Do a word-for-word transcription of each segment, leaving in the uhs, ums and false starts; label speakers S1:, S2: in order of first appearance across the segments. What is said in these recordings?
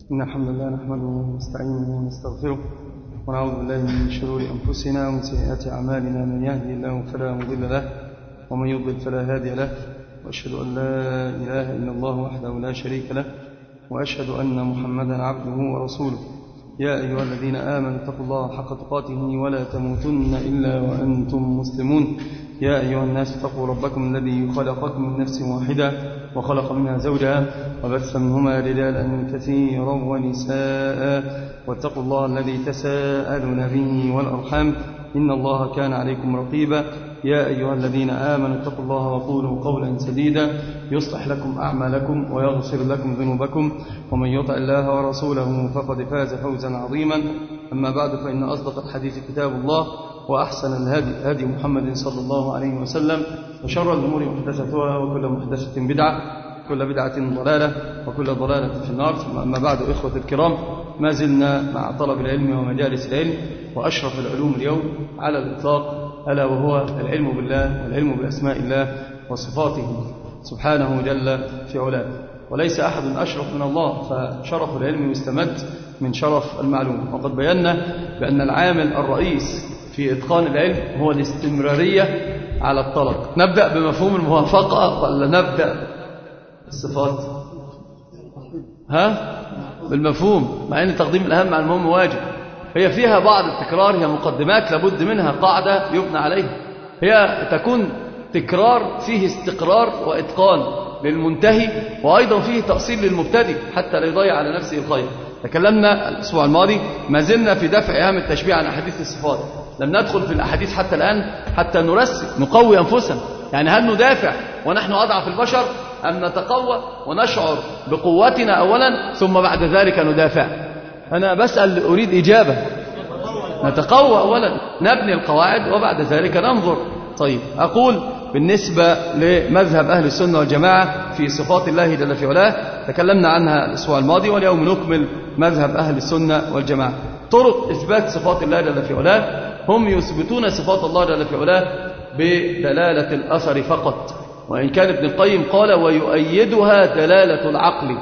S1: إن الحمد لله نحمده ونستعينه ونستغفره ونعوذ بالله من شرور أنفسنا ومن سيئات أعمالنا. من يهدي الله فلا مضل له ومن يضلل فلا هادي له، وأشهد أن لا إله إلا الله وحده لا شريك له، وأشهد أن محمدا عبده ورسوله. يا أيها الذين آمنوا اتقوا الله حق تقاته ولا تموتن إلا وأنتم مسلمون. يا أيها الناس اتقوا ربكم الذي خلقكم من نفس واحدة وخلق منها زوجها وبث منهما رجالا كثيرا ونساء، واتقوا الله الذي تساءلون به والأرحام إن الله كان عليكم رقيبا. يا أيها الذين آمنوا اتقوا الله وقولوا قولا سديدا يصلح لكم أعمالكم ويغفر لكم ذنوبكم، ومن يطع الله ورسوله فقد فاز فوزا عظيما. أما بعد، فإن أصدق الحديث كتاب الله، وأحسن الهدي هدي محمد صلى الله عليه وسلم، وشر الأمور محدثاتها، وكل محدثة بدعة، كل بدعة ضلالة، وكل ضلالة في النار. ثم أما بعد، إخوة الكرام، ما زلنا مع طلب العلم ومجالس العلم، وأشرف العلوم اليوم على الإطلاق ألا وهو العلم بالله والعلم بأسماء الله وصفاته سبحانه جل في علاه. وليس أحد أشرف من الله، فشرف العلم يستمد من شرف المعلوم. وقد بينا بأن العامل الرئيس في إتقان العلم هو الاستمرارية على الطلب. نبدأ بمفهوم الموافقة ولا نبدأ الصفات؟ ها؟ بالمفهوم، مع أن تقديم الأهم على المهم واجب. هي فيها بعض التكرار، هي مقدمات لابد منها قاعدة يبنى عليها. هي تكون تكرار فيه استقرار وإتقان للمنتهي، وأيضا فيه تأصيل للمبتدئ حتى لا يضيع على نفسه الخير. تكلمنا الأسبوع الماضي، ما زلنا في دفع إيهام التشبيه عن أحاديث الصفات. لم ندخل في الأحاديث حتى الآن حتى نرسل نقوي أنفسنا. يعني هل ندافع ونحن أضعف البشر، أم نتقوى ونشعر بقوتنا أولا ثم بعد ذلك ندافع؟ أنا بسأل أريد إجابة. نتقوى أولا، نبني القواعد وبعد ذلك ننظر. طيب، أقول بالنسبة لمذهب أهل السنة والجماعة في صفات الله جل في علاه، تكلمنا عنها الأسبوع الماضي، واليوم نكمل مذهب أهل السنة والجماعة. طرق إثبات صفات الله جل في علاه: هم يثبتون صفات الله جل في علاه بدلالة الأثر فقط، وإن كان ابن القيم قال ويؤيدها دلالة العقل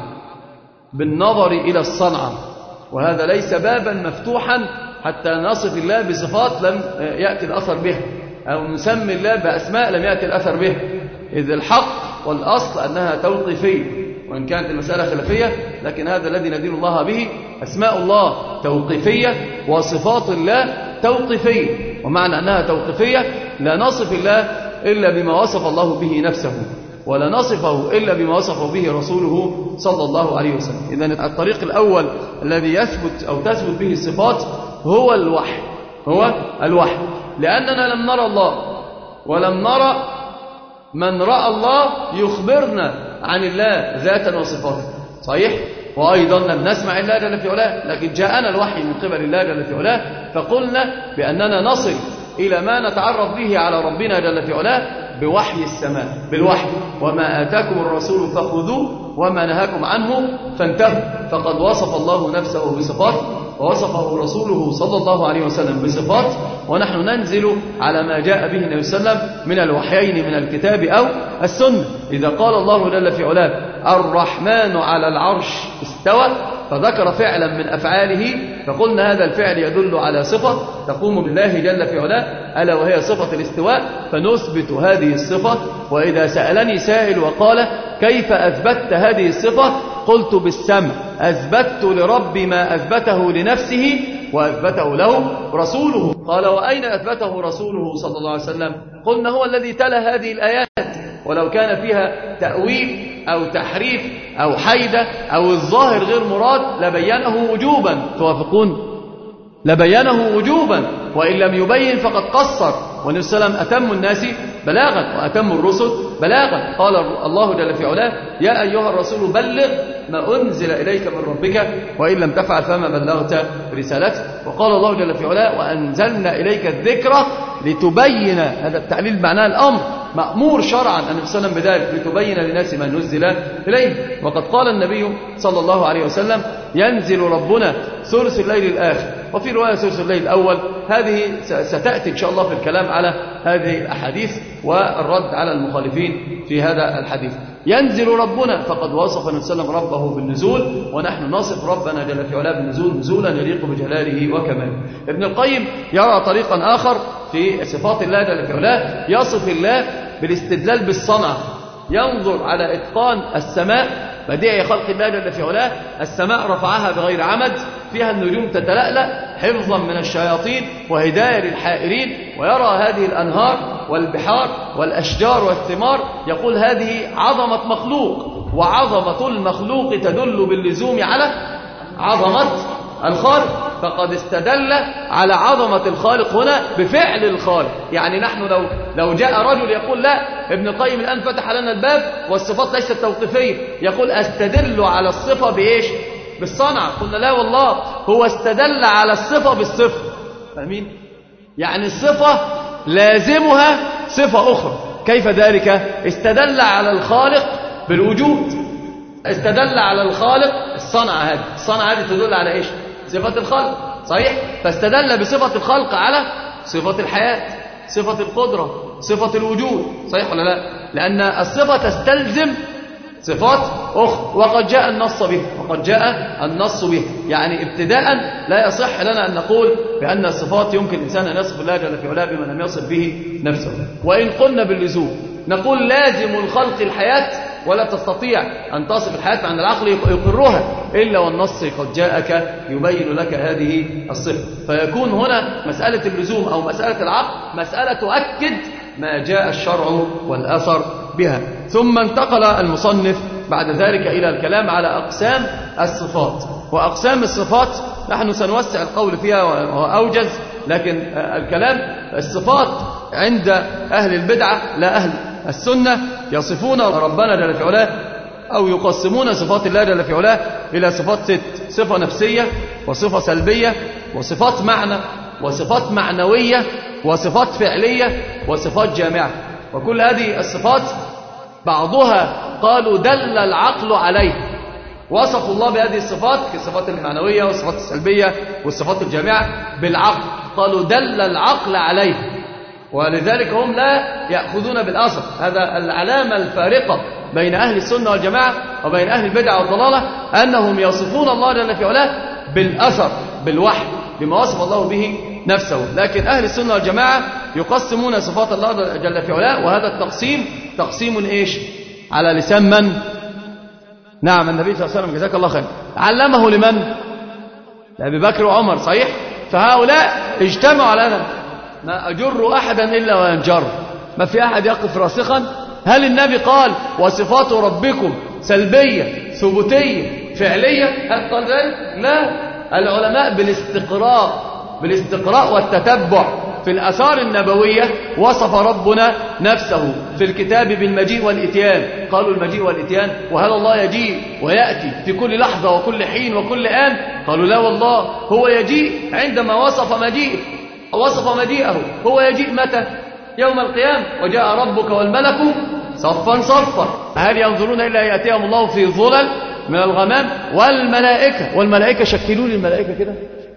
S1: بالنظر إلى الصنعة، وهذا ليس بابا مفتوحا حتى نصف الله بصفات لم يأتي الأثر بها، أو نسمي الله بأسماء لم يأتي الأثر بها، إذ الحق والأصل أنها توقيفية، وإن كانت المسألة خلافية، لكن هذا الذي ندين الله به. أسماء الله توقيفية وصفات الله توقيفية، ومعنى أنها توقيفية لا نصف الله إلا بما وصف الله به نفسه، ولا نصفه إلا بما وصفه به رسوله صلى الله عليه وسلم. إذن الطريق الأول الذي يثبت أو تثبت به الصفات هو الوحي، هو الوحي، لأننا لم نرى الله ولم نرى من رأى الله يخبرنا عن الله ذاتا وصفاته، صحيح؟ وأيضا لم نسمع الله جل في علاه، لكن جاءنا الوحي من قبل الله جل في علاه، فقلنا بأننا نصل إلى ما نتعرف به على ربنا جل في علاه بوحي السماء، بالوحي. وما آتاكم الرسول فخذوه وما نهاكم عنه فانتهوا. فقد وصف الله نفسه بصفات، ووصفه رسوله صلى الله عليه وسلم بصفات، ونحن ننزل على ما جاء به النبي صلى الله عليه وسلم من الوحيين من الكتاب أو السنة. إذا قال الله جل في علاه الرحمن على العرش استوى، فذكر فعلا من أفعاله، فقلنا هذا الفعل يدل على صفة تقوم بالله جل في علاه، ألا وهي صفة الاستواء، فنثبت هذه الصفة. وإذا سألني سائل وقال كيف أثبتت هذه الصفة، قلت بالسمع، أثبتت لربي ما أثبته لنفسه وأثبته له رسوله. قال وأين أثبته رسوله صلى الله عليه وسلم؟ قلنا هو الذي تلا هذه الآيات، ولو كان فيها تأويل أو تحريف أو حيدة أو الظاهر غير مراد لبينه وجوبا. توافقون؟ لبينه وجوبا، وإن لم يبين فقد قصر. والنبي صلى الله عليه وسلم أتم الناس بلاغا وأتم الرسل بلاغا. قال الله جل في علاه يا أيها الرسول بلغ ما أنزل إليك من ربك وإن لم تفعل فما بلغت رسالته. وقال الله جل في علاه وأنزلنا إليك الذكر لتبين، هذا التعليل معناه الأمر، مأمور شرعا النبي صلى الله عليه وسلم بذلك، لتبين للناس ما نزل إليه. وقد قال النبي صلى الله عليه وسلم ينزل ربنا ثلث الليل الآخر، وفي رواية ثلث الليل الأول. هذه ستأتي إن شاء الله في الكلام على هذه الأحاديث والرد على المخالفين في هذا الحديث. ينزل ربنا، فقد وصف النبي صلى الله عليه وسلم ربه بالنزول، ونحن نصف ربنا جل في علاه بالنزول نزولا يليق بجلاله وكماله. ابن القيم يرى طريقا آخر في صفات الله جل في علاه، يصف الله بالاستدلال بالصنع، ينظر على إتقان السماء، بديع خلق الله جل في علاه، السماء رفعها بغير عمد، فيها النجوم تتلألأ حفظا من الشياطين وهداية للحائرين، ويرى هذه الأنهار والبحار والأشجار والثمار، يقول هذه عظمة مخلوق، وعظمة المخلوق تدل باللزوم على عظمة الخالق، فقد استدل على عظمة الخالق هنا بفعل الخالق. يعني نحن لو لو جاء رجل يقول لا، ابن القيم الآن فتح لنا الباب والصفات ليست توقيفية، يقول أستدل على الصفة بإيش؟ بالصنع. قلنا لا والله، هو استدل على الصفة بالصفة. فاهمين؟ يعني الصفة لازمها صفة أخرى. كيف ذلك؟ استدل على الخالق بالوجود، استدل على الخالق الصنعة، هذه الصنعة هذه تدل على إيش؟ صفة الخلق، صحيح؟ فاستدل بصفة الخلق على صفة الحياة، صفة القدرة، صفة الوجود، صحيح ولا لا؟ لأن الصفة تستلزم صفات أخرى، وقد جاء النص به، وقد جاء النص به. يعني ابتداء لا يصح لنا أن نقول بأن الصفات يمكن الإنسان أن يصف الله جل في علاه بما لم يصف به نفسه. وإن قلنا باللزوم نقول لازم الخلق الحياة، ولا تستطيع أن تصف الحياة عن العقل يقرها إلا والنص قد جاءك يبين لك هذه الصفة. فيكون هنا مسألة اللزوم أو مسألة العقل مسألة تؤكد ما جاء الشرع والأثر بها. ثم انتقل المصنف بعد ذلك إلى الكلام على أقسام الصفات. وأقسام الصفات نحن سنوسع القول فيها وهو أوجز، لكن الكلام الصفات عند أهل البدعة لا أهل السنة يصفون ربنا جل في علاه أو يقسمون صفات الله جل في علاه إلى صفات ست: صفة نفسية، وصفة سلبية، وصفات معنى، وصفات معنوية، وصفات فعلية، وصفات جامعة. وكل هذه الصفات بعضها قالوا دل العقل عليه، وصفوا الله بهذه الصفات كالصفات المعنوية والصفات السلبية والصفات الجامعة بالعقل، قالوا دل العقل عليه، ولذلك هم لا يأخذون بالأثر. هذا العلامة الفارقة بين أهل السنة والجماعة وبين أهل البدع والضلالة، أنهم يصفون الله جل في علاه بالأثر، بالوحي، بما وصف الله به نفسه. لكن أهل السنة والجماعة يقسمون صفات الله جل في علاه، وهذا التقسيم تقسيم إيش؟ على لسان من؟ نعم النبي صلى الله عليه وسلم جزاك الله خير. علمه لمن؟ لأبي بكر وعمر، صحيح؟ فهؤلاء اجتمعوا على هذا. ما أجر أحدا إلا وينجر، ما في أحد يقف راسخا. هل النبي قال وصفات ربكم سلبية ثبوتية فعلية؟ هل قال ذلك؟ لا. العلماء بالاستقراء بالاستقراء والتتبع في الآثار النبوية وصف ربنا نفسه في الكتاب بالمجيء والإتيان. قالوا المجيء والإتيان، وهل الله يجيء ويأتي في كل لحظة وكل حين وكل آن؟ قالوا لا والله، هو يجيء عندما وصف مجيئه، وصف مجيئه. هو يجيء متى؟ يوم القيامة، وجاء ربك والملك صفا صفا. هل ينظرون إلا يأتيهم الله في ظلل من الغمام؟ والملائكة، والملائكة شكلوا لي الملائكة كده،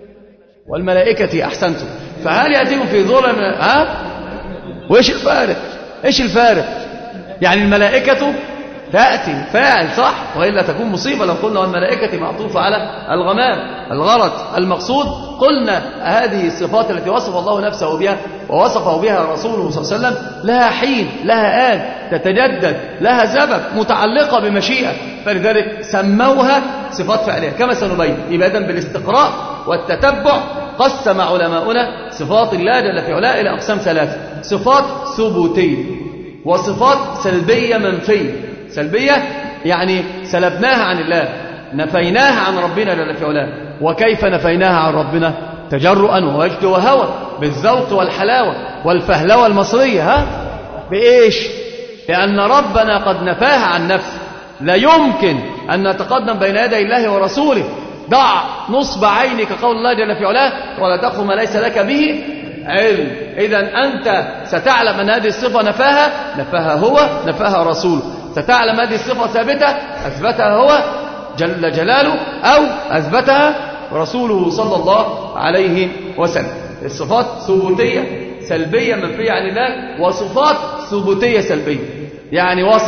S1: والملائكة أحسنتم. فهل يأتيهم في ظلل من ها؟ وإيش الفارق؟ إيش الفارق؟ يعني الملائكة تأتي فاعل صح، وإلا تكون مصيبة لو قلنا والملائكة معطوفة على الغمام. الغرض المقصود قلنا هذه الصفات التي وصف الله نفسه بها ووصفه بها رسوله صلى الله عليه وسلم لها حين، لها آن، تتجدد، لها سبب، متعلقة بمشيئة، فلذلك سموها صفات فعلية كما سنبين. يبقى إذن بالاستقراء والتتبع قسم علماؤنا صفات الله جل في علاه إلى أقسام ثلاثة: صفات ثبوتية، وصفات سلبية منفية. سلبية يعني سلبناها عن الله، نفيناها عن ربنا جل في علاه. وكيف نفيناها عن ربنا؟ تجرؤا ووجد وهوى، بالذوق والحلاوة والفهلوة المصرية. ها؟ بإيش؟ لأن ربنا قد نفاها عن نفسه. لا يمكن أن نتقدم بين يدي الله ورسوله. ضع نصب عينك قول الله جل في علاه ولا تقف ما ليس لك به علم. إذن أنت ستعلم أن هذه الصفة نفاها نفاها هو، نفاها رسوله. ستعلم هذه الصفة ثابتة أثبتها هو جل جلاله أو أثبتها رسوله صلى الله عليه وسلم. الصفات ثبوتية سلبية منفية عن الله، وصفات ثبوتية سلبية، يعني وصف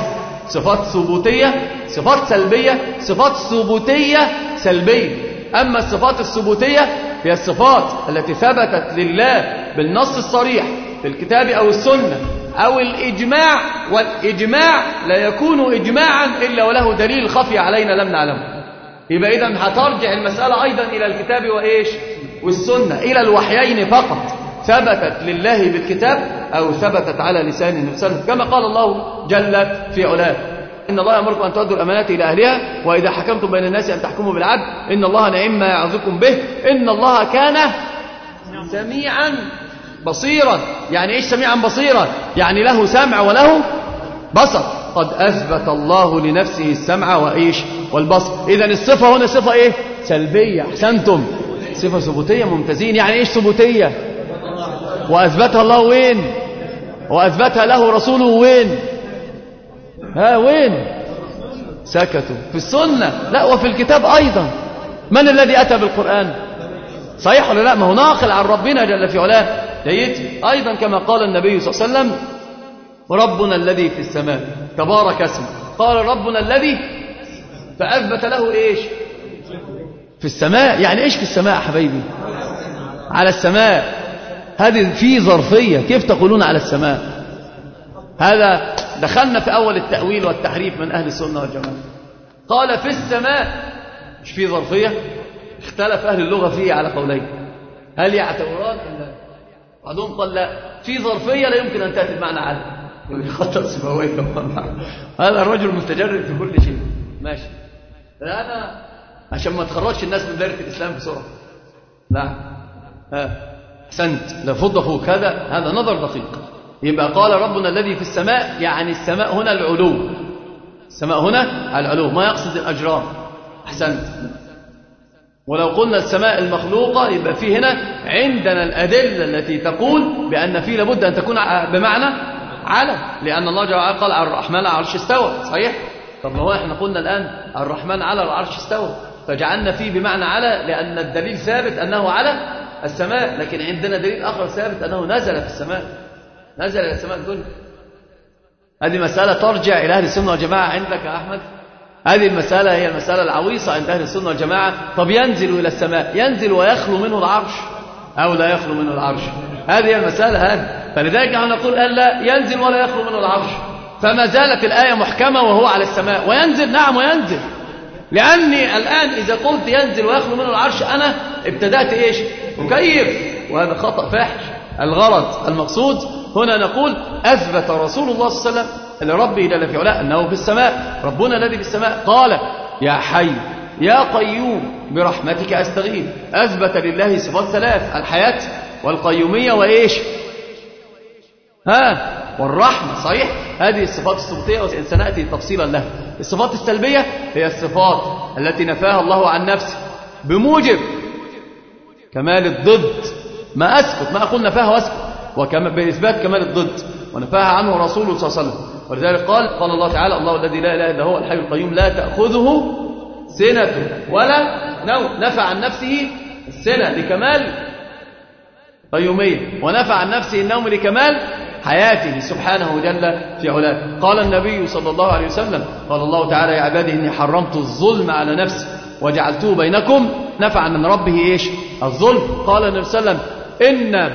S1: صفات ثبوتية، صفات سلبية، صفات ثبوتية سلبية. أما الصفات الثبوتية هي الصفات التي ثبتت لله بالنص الصريح في الكتاب أو السنة أو الإجماع، والإجماع لا يكون إجماعا إلا وله دليل خفي علينا لم نعلمه. يبقى إذن هترجع المسألة أيضا إلى الكتاب وإيش والسنة، إلى الوحيين فقط، ثبتت لله بالكتاب أو ثبتت على لسان النبي صلى الله عليه وسلم، كما قال الله جل في علاه: إن الله يأمركم أن تؤدوا الأمانات إلى أهلها وإذا حكمتم بين الناس أن تحكموا بالعدل إن الله نعم ما يعظكم به إن الله كان سميعا بصيرا. يعني إيش سميعا بصيرا؟ يعني له سمع وله بصر. قد أثبت الله لنفسه السمع وإيش والبصر. إذن الصفة هنا صفة إيه؟ سلبية. أحسنتم، صفة ثبوتية. ممتازين. يعني إيش ثبوتية؟ وأثبتها الله وين؟ وأثبتها له رسوله وين؟ ها وين؟ سكتوا في السنة، لا وفي الكتاب أيضا. من الذي أتى بالقرآن؟ صحيح ولا لا؟ ما هو ناقل عن ربنا جل في علاه. جيد. أيضا كما قال النبي صلى الله عليه وسلم: ربنا الذي في السماء تبارك اسمه. قال ربنا الذي، فأثبت له إيش؟ في السماء. يعني إيش في السماء يا حبايبي؟ على السماء. هذه في ظرفية. كيف تقولون على السماء؟ هذا دخلنا في أول التأويل والتحريف من أهل السنة والجماعة. قال في السماء، مش في ظرفية. اختلف أهل اللغة فيه على قولين، هل يعتبران أم لا؟ بعضهم قال لا، في ظرفية لا يمكن أن تأتي بمعنى على، خطأ سبويه. هذا الرجل متجرد في كل شيء. ماشي. أنا عشان ما تخرجش الناس من دائرة الإسلام بسرعة. لا ها أحسنت، لفض أخوك. هذا هذا نظر دقيق. يبقى قال ربنا الذي في السماء، يعني السماء هنا العلو. السماء هنا العلو، ما يقصد الأجرام. أحسنت. ولو قلنا السماء المخلوقة يبقى في هنا عندنا الأدلة التي تقول بأن في لابد أن تكون بمعنى على، لأن الله جل وعلا قال على الرحمن على العرش استوى. صحيح؟ طب ما هو احنا قلنا الآن الرحمن على العرش استوى، فجعلنا فيه بمعنى على لأن الدليل ثابت أنه على السماء، لكن عندنا دليل آخر ثابت أنه نزل في السماء، نزل إلى السماء الدنيا. هذه مسألة ترجع إلى أهل السنة والجماعة. عندك يا أحمد هذه المسألة هي المسألة العويصة عند أهل السنة والجماعة. طب ينزل إلى السماء، ينزل ويخلو منه العرش أو لا يخلو منه العرش؟ هذه هي المسألة هذه. فلذلك نحن نقول ألا ينزل ولا يخلو منه العرش، فما زالت الآية محكمة وهو على السماء. وينزل، نعم وينزل، لأني الآن إذا قلت ينزل ويخلو منه العرش أنا ابتدأت إيش؟ مكيف، وهذا خطأ فاحش. الغرض المقصود هنا نقول أثبت رسول الله صلى الله عليه وسلم لربه جل في علاه أنه في السماء. ربنا الذي في السماء قال: يا حي يا قيوم برحمتك أستغيث. أثبت لله صفات ثلاث: الحياة والقيومية وإيش؟ ها والرحمة. صحيح؟ هذه الصفات الثبوتية وسنأتي تفصيلا لها. الصفات السلبية هي الصفات التي نفاها الله عن نفسه بموجب كمال الضد. ما أسكت، ما أقول نفاها وأسكت، وبإثبات كمال الضد، ونفاها عنه رسوله صلى الله عليه وسلم. ولذلك قال قال الله تعالى: الله الذي لا إله إلا هو الحي القيوم لا تأخذه سنة ولا نوم. نفى عن نفسه السنة لكمال قيومية، ونفى عن نفسه النوم لكمال حياته سبحانه جل في علاه. قال النبي صلى الله عليه وسلم: قال الله تعالى: يا عبادي إني حرمت الظلم على نفسي وجعلته بينكم. نفى عن ربه إيش؟ الظلم. قال النبي صلى الله عليه وسلم: إن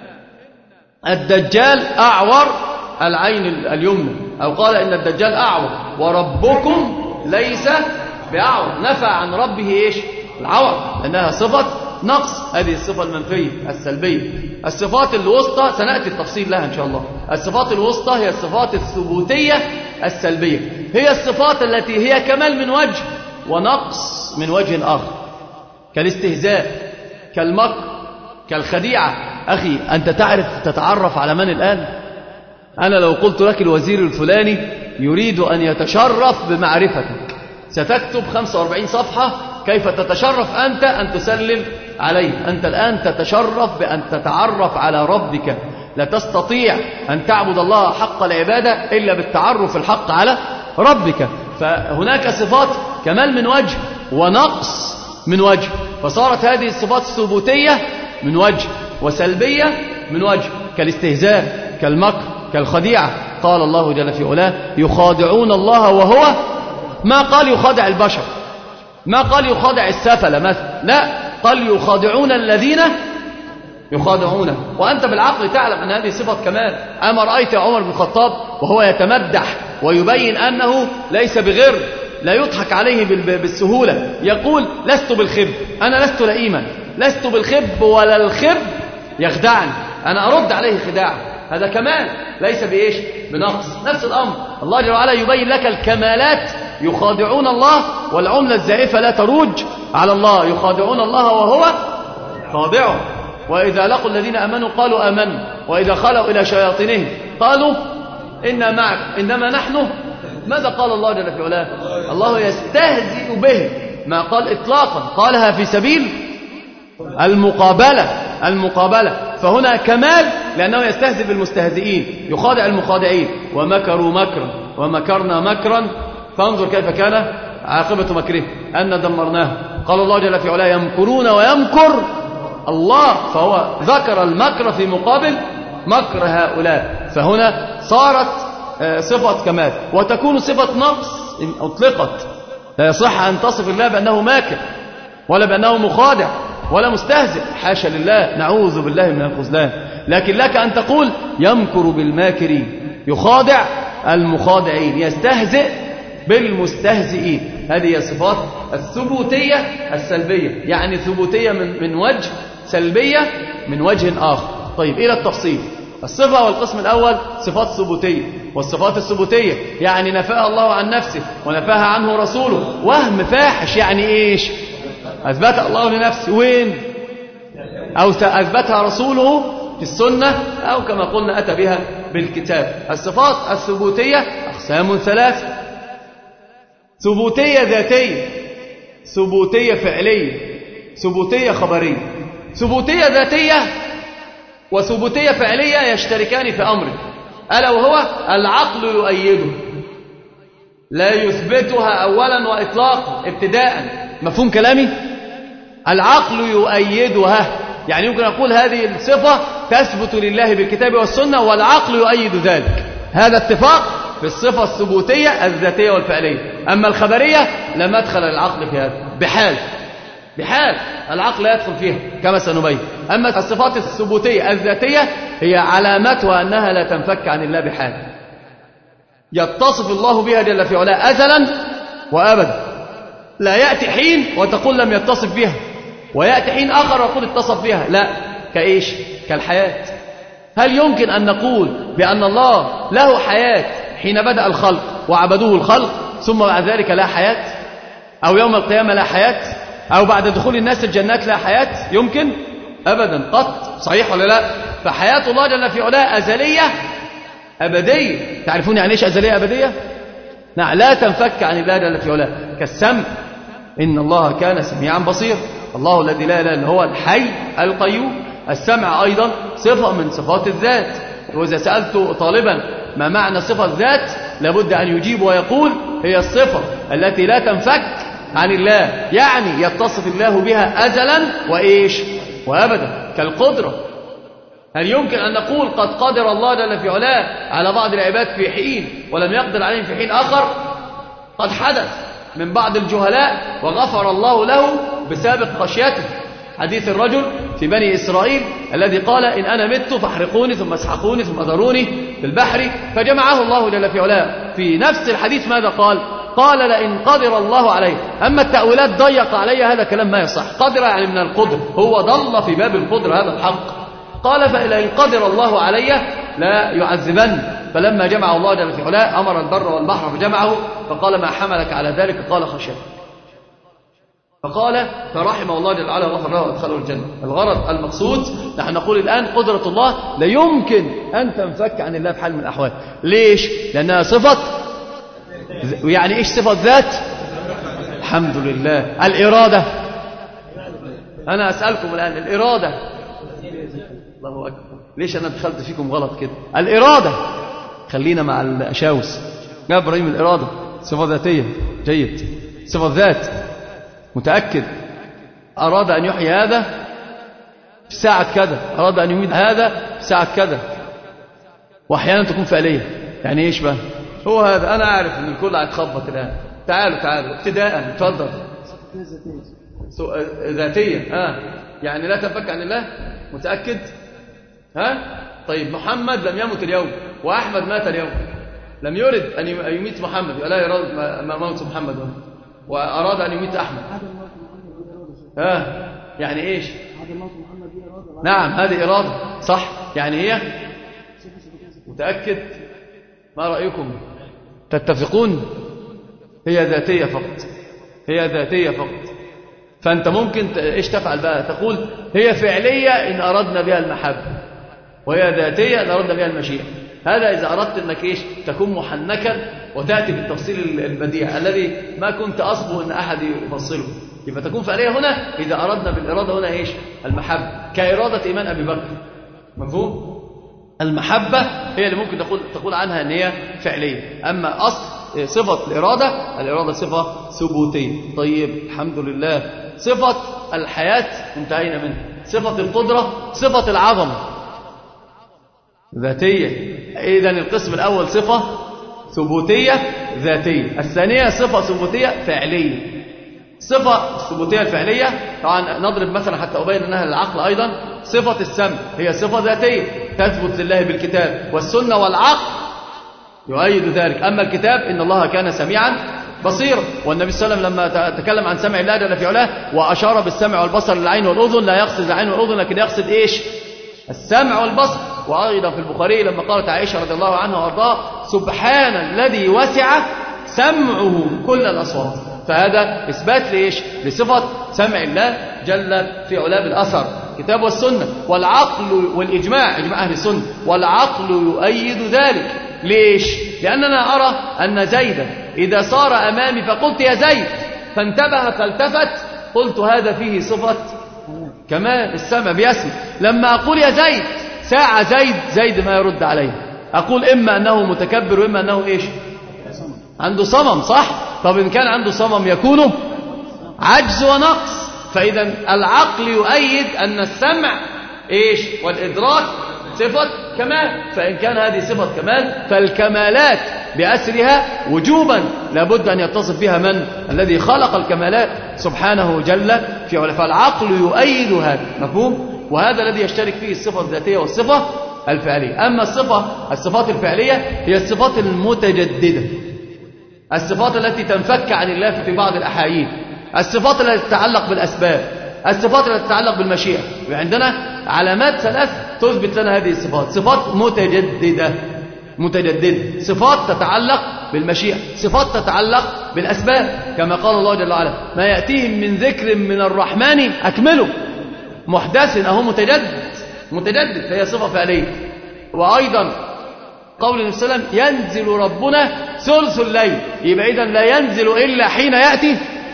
S1: الدجال أعور العين اليمنى، أو قال إن الدجال أعور وربكم ليس بأعور. نفى عن ربه إيش؟ العور، لأنها صفة نقص. هذه الصفة المنفية السلبية. الصفات الوسطى سنأتي التفصيل لها إن شاء الله. الصفات الوسطى هي الصفات الثبوتية السلبية، هي الصفات التي هي كمال من وجه ونقص من وجه آخر، كالاستهزاء، كالمكر، كالخديعة. أخي أنت تعرف تتعرف على من الآن؟ أنا لو قلت لك الوزير الفلاني يريد أن يتشرف بمعرفتك، ستكتب خمسة وأربعين صفحة كيف تتشرف أنت أن تسلم عليه. أنت الآن تتشرف بأن تتعرف على ربك. لا تستطيع أن تعبد الله حق العبادة إلا بالتعرف الحق على ربك. فهناك صفات كمال من وجه ونقص من وجه، فصارت هذه الصفات الثبوتية من وجه وسلبية من وجه، كالاستهزاء، كالمكر، كالخديعة. قال الله جل في علاه يخادعون الله وهو ما قال يخادع البشر، ما قال يخادع السفلة مثلا، لا، قال يخادعون الذين يخادعونه. وأنت بالعقل تعلم أن هذه صفة كمال. أما رأيت عمر بن الخطاب وهو يتمدح ويبين أنه ليس بغر، لا يضحك عليه بالسهولة، يقول لست بالخب، أنا لست لئيما، لست بالخب ولا الخب يخدعني، أنا أرد عليه خداع، هذا كمال ليس بإيش؟ بنقص. نفس الأمر الله جل وعلا يبين لك الكمالات، يخادعون الله والعملة الزائفة لا تروج على الله، يخادعون الله وهو خادعهم. وإذا لقوا الذين أمنوا قالوا آمنا وإذا خلوا إلى شياطينهم قالوا إنا معك إنما نحن. ماذا قال الله جل في علاه؟ الله يستهزئ به، ما قال إطلاقا، قالها في سبيل المقابلة، المقابلة. فهنا كمال لأنه يستهزئ بالمستهزئين، يخادع المخادعين. ومكروا مكرا ومكرنا مكرا فانظر كيف كان عاقبة مكره أن دمرناه. قال الله جل في علاه يمكرون ويمكر الله، فهو ذكر المكر في مقابل مكر هؤلاء. فهنا صارت صفة كمال. وتكون صفة نقص إن أطلقت، لا يصح أن تصف الله بأنه ماكر ولا بأنه مخادع ولا مستهزئ، حاشا لله، نعوذ بالله من الخذلان. لكن لك أن تقول يمكر بالماكرين، يخادع المخادعين، يستهزئ بالمستهزئين. هذه صفات الثبوتية السلبية، يعني ثبوتية من, من وجه، سلبية من وجه آخر. طيب إلى التفصيل. الصفة والقسم الأول صفات ثبوتية، والصفات الثبوتية يعني نفاها الله عن نفسه ونفاها عنه رسوله. وهم فاحش يعني إيش؟ أثبتها الله لنفسه وين؟ أو أثبتها رسوله في السنة، أو كما قلنا أتى بها بالكتاب. الصفات الثبوتية أقسام ثلاثة: ثبوتية ذاتية، ثبوتية فعلية، ثبوتية خبرية. ثبوتية ذاتية وثبوتية فعلية يشتركان في أمر، ألا وهو العقل يؤيده، لا يثبتها أولا وإطلاقا ابتداء. مفهوم كلامي؟ العقل يؤيدها، يعني يمكن أقول هذه الصفة تثبت لله بالكتاب والسنة والعقل يؤيد ذلك. هذا اتفاق في الصفة الثبوتية الذاتية والفعلية. أما الخبرية لم يدخل العقل في هذا بحال، بحال العقل لا يدخل فيها كما سنبين. أما الصفات الثبوتية الذاتية هي علامتها أنها لا تنفك عن الله بحال، يتصف الله بها جل في علاه أزلا وأبدا. لا يأتي حين وتقول لم يتصف بها، ويأتي حين آخر ويقول اتصف بها، لا. كإيش؟ كالحياة. هل يمكن أن نقول بأن الله له حياة حين بدأ الخلق وعبدوه الخلق ثم بعد ذلك لا حياة؟ أو يوم القيامة لا حياة؟ أو بعد دخول الناس الجنات لا حياة؟ يمكن؟ أبدا قط. صحيح ولا لا؟ فحياة الله جل في علاه أزلية أبدية. تعرفون يعني إيش أزلية أبدية؟ نعم، لا تنفك عن الله جل في علاه. كالسمع، إن الله كان سميعا بصير، الله الذي لا إله إلا هو الحي القيوم. السمع أيضا صفة من صفات الذات، وإذا سألت طالبا ما معنى صفة الذات لابد أن يجيب ويقول هي الصفة التي لا تنفك عن الله، يعني يتصف الله بها أزلا وإيش وأبدا. كالقدرة، هل يمكن أن نقول قد قدر الله جل في علاه على بعض العباد في حين ولم يقدر عليهم في حين آخر؟ قد حدث من بعض الجهلاء وغفر الله له بسابق خشيته. حديث الرجل في بني إسرائيل الذي قال إن أنا مت فاحرقوني ثم اسحقوني ثم ذروني في البحر، فجمعه الله جل في علاه. في نفس الحديث ماذا قال؟ قال لئن قدر الله عليه. أما التأويلات ضيق علي، هذا كلام ما يصح. قدر يعني من القدر، هو ضل في باب القدر، هذا الحق. قال فإن قدر الله علي لا يعذبن. فلما جمع الله جل في علاه أمر البر والبحر فجمعه، فقال ما حملك على ذلك؟ قال خشيت. فقال فرحمه الله جل وعلا وغفر له وادخله الجنة. الغرض المقصود، نحن نقول الآن قدرة الله لا يمكن أن تنفك عن الله بحال من الأحوال. ليش؟ لأنها صفة. يعني إيش صفة ذات؟ الحمد لله. الإرادة، أنا أسألكم الآن، الإرادة، الله أكبر، ليش أنا دخلت فيكم غلط كده؟ الإرادة، خلينا مع الأشاوس. يا إبراهيم الإرادة صفة ذاتية، جيد. صفة ذات، متأكد. أراد أن يحيي هذا في ساعة كذا، أراد أن يميت هذا في ساعة كذا. وأحيانا تكون فعلية، يعني إيش بقى؟ هو هذا. أنا عارف إن الكل هيتخبط الآن. تعالوا تعالوا ابتداء اتفضل. ذاتية آه يعني لا تنفك عن الله. متأكد؟ ها؟ طيب محمد لم يمت اليوم وأحمد مات اليوم، لم يرد أن يميت محمد ولا يراد ما موت محمد وأراد أن يميت أحمد. ها يعني إيش؟ نعم هذه إرادة صح. يعني هي متأكد؟ ما رأيكم؟ تتفقون؟ هي ذاتية فقط، هي ذاتية فقط. فأنت ممكن إيش تفعل بقى؟ تقول هي فعلية إن أردنا بها المحبة، وهي ذاتية إن أردنا بها المشيئة. هذا إذا أردت أنك إيش تكون محنكا وتأتي بالتفصيل البديع الذي ما كنت أصبه أن أحد يفصله. يبقى تكون فعلية هنا إذا أردنا بالإرادة هنا إيش المحبة، كإرادة إيمان أبي بكر. مفهوم؟ المحبة هي اللي ممكن تقول تقول عنها أن هي فعلية. أما أصل صفة الإرادة، الإرادة صفة ثبوتية. طيب الحمد لله. صفة الحياة انتهينا منها. صفة القدرة، صفة العظمة ذاتية. إذن القسم الأول صفة ثبوتية ذاتية، الثانية صفة ثبوتية فعلية. صفة الثبوتية الفعلية طبعا نضرب مثلا حتى أبين أنها للعقل أيضا. صفة السمع هي صفة ذاتية تثبت لله بالكتاب والسنة والعقل يؤيد ذلك. أما الكتاب إن الله كان سميعا بصيرا، والنبي صلى الله عليه وسلم لما تكلم عن سمع الله جل في علاه وأشار بالسمع والبصر للعين والأذن، لا يقصد العين والأذن لكن يقصد إيش؟ السمع والبصر. وأيضا في البخاري لما قالت عائشة رضي الله عنها وارضاها سبحان الذي وسع سمعه كل الأصوات. فهذا إثبات لإيش؟ لصفة سمع الله جل في علاه بالأثر كتاب والسنة والعقل والإجماع، إجماع أهل السنة، والعقل يؤيد ذلك. ليش؟ لأننا أرى أن زيدا إذا صار أمامي فقلت يا زيد فانتبه فالتفت، قلت هذا فيه صفة كمال السمع بيسمع. لما أقول يا زيد ساعة زيد زيد ما يرد عليه، أقول إما أنه متكبر وإما أنه إيش؟ عنده صمم. صح؟ طب إن كان عنده صمم يكون عجز ونقص. فإذا العقل يؤيد أن السمع إيش؟ والإدراك صفة كمال. فإن كان هذه صفة كمال فالكمالات بأسرها وجوبا لابد أن يتصف بها من؟ الذي خلق الكمالات سبحانه جل في علاه. فالعقل يؤيد هذا. مفهوم؟ وهذا الذي يشترك فيه الصفة الذاتية والصفة الفعلية. أما الصفة الصفات الفعلية هي الصفات المتجددة، الصفات التي تنفك عن الله في بعض الأحايين، الصفات التي تتعلق بالأسباب، الصفات التي تتعلق بالمشيئة. وعندنا علامات ثلاث تثبت لنا هذه الصفات. صفات متجددة متجددة صفات تتعلق بالمشيئة، صفات تتعلق بالأسباب، كما قال الله جل وعلا ما يأتيهم من ذكر من الرحمن أكمله محدث أهو متجدد متجدد فهي صفة فعلية. وأيضا قول النبي صلى الله عليه وسلم ينزل ربنا ثلث الليل، يبقى إذن لا ينزل إلا حين يأتي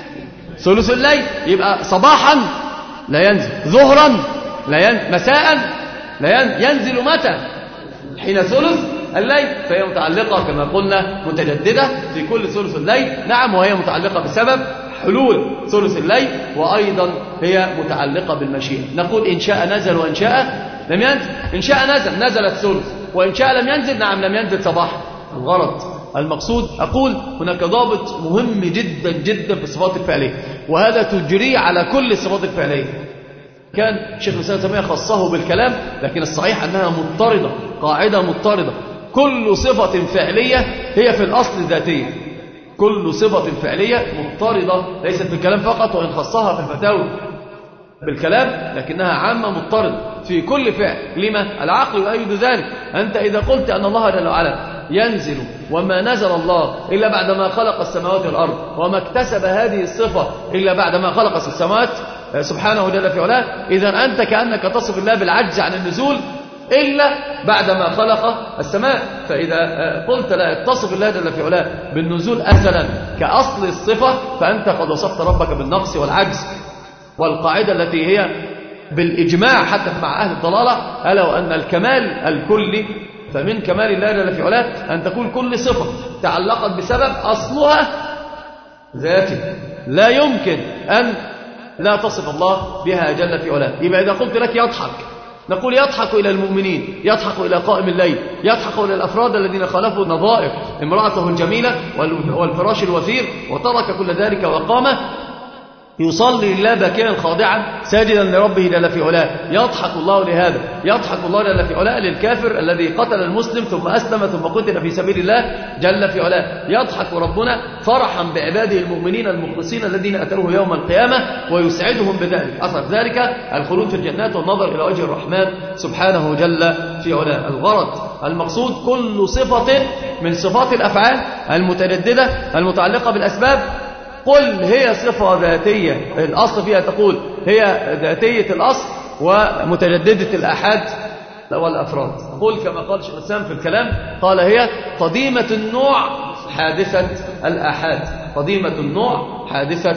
S1: ثلث الليل. يبقى صباحا لا ينزل، ظهرا لا ينزل، مساء لا ينزل. ينزل متى؟ حين ثلث الليل. فهي متعلقة كما قلنا متجددة في كل ثلث الليل. نعم وهي متعلقة بسبب حلول ثلث الليل، وأيضا هي متعلقة بالمشيئة. نقول إن شاء نزل وإن شاء لم ينزل. إن شاء نزل نزلت ثلث، وإن شاء لم ينزل نعم لم ينزل صباحا. الغرض المقصود أقول هناك ضابط مهم جدا جدا في الصفات الفعلية، وهذا تجري على كل الصفات الفعلية. كان شيخ الإسلام ابن تيمية خصه بالكلام، لكن الصحيح أنها مضطردة، قاعدة مضطردة. كل صفة فعلية هي في الأصل ذاتية، كل صفة فعلية مضطردة ليست بالكلام فقط، وإن خصها في الفتاوى بالكلام لكنها عامة مضطردة في كل فعل. لما؟ العقل يؤيد ذلك. أنت إذا قلت أن الله جل وعلا ينزل وما نزل الله إلا بعدما خلق السماوات والأرض، وما اكتسب هذه الصفة إلا بعدما خلق السماوات سبحانه جل في علاه، إذن أنت كأنك تصف الله بالعجز عن النزول إلا بعدما خلق السماء. فإذا قلت لا تصف الله جل في علاه بالنزول أزلا كأصل الصفة فأنت قد وصفت ربك بالنقص والعجز. والقاعدة التي هي بالإجماع حتى مع أهل الضلالة ألا وأن الكمال الكلي، فمن كمال الله جل في علاه أن تكون كل صفة تعلقت بسبب أصلها ذاتي، لا يمكن أن لا تصف الله بها جل في علاه. يبقى إذا قلت لك يضحك نقول يضحك إلى المؤمنين، يضحك إلى قائم الليل، يضحك إلى الأفراد الذين خالفوا نظائر امرأته الجميلة والفراش الوثير وترك كل ذلك وقام يصلي لله باكيا خاضعا ساجدا لربه جل في علاه. يضحك الله لهذا، يضحك الله جل في علاه للكافر الذي قتل المسلم ثم أسلم ثم قتل في سبيل الله جل في علاه. يضحك ربنا فرحا بعباده المؤمنين المخلصين الذين أتوه يوم القيامة ويسعدهم بذلك. أثر ذلك الخلود في الجنات والنظر إلى وجه الرحمن سبحانه جل في علاه. الغرض المقصود كل صفة من صفات الأفعال المتجددة المتعلقة بالأسباب قل هي صفة ذاتية الأصل فيها، تقول هي ذاتية الأصل ومتجددة الآحاد والأفراد. تقول كما قال شيخ الإسلام في الكلام، قال هي قديمة النوع حادثة الآحاد، قديمة النوع حادثة